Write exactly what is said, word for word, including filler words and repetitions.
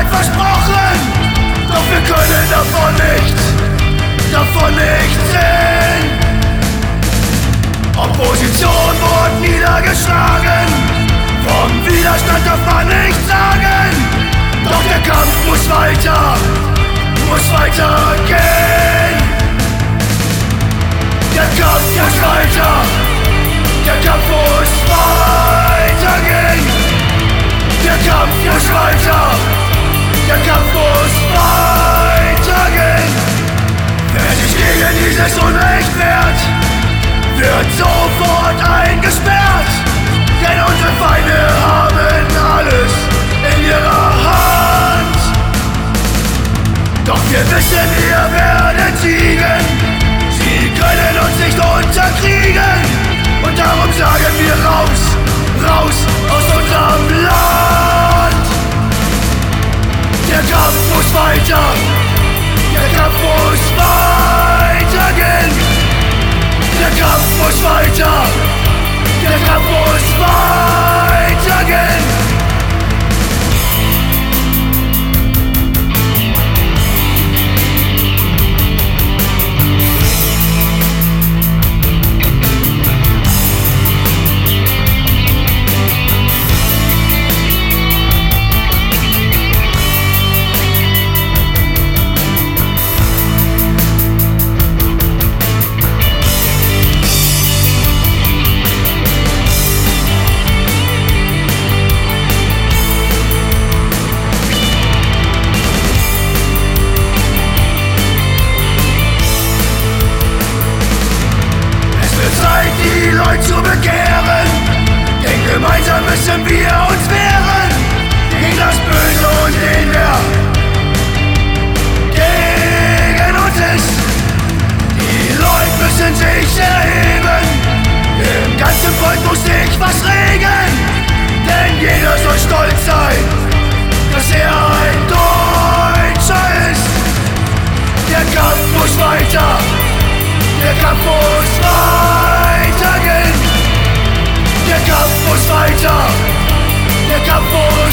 Freiheit versprochen, doch wir können davon nicht, davon nicht sehen. Opposition wurde niedergeschlagen, vom Widerstand darf man nichts sagen. Doch der Kampf muss weiter, muss weitergehen. Der Kampf muss weiter, der Kampf muss weitergehen. Der Kampf muss weiter, der Kampf muss weitergehen. Wer sich gegen dieses Unrecht wehrt, wird sofort eingesperrt. Denn unsere Feinde haben alles in ihrer Hand. Doch wir wissen, wir werden siegen. Sie können uns nicht unterkriegen. Und darum sagen wir raus, raus aus unserem Land. Der Kampf muss weiter, der Kampf muss weitergehen. Der Kampf muss weiter, der Kampf muss weitergehen. Die Leute zu bekehren, denn gemeinsam müssen wir uns wehren gegen das Böse und den Wer gegen uns ist. Die Leute müssen sich erheben, im ganzen Volk muss sich was regen, denn jeder soll stolz sein, dass er ein Deutscher ist. Der Kampf muss weiter, der Kampf muss weitergehen. Der Kampf muss weiter, der Kampf muss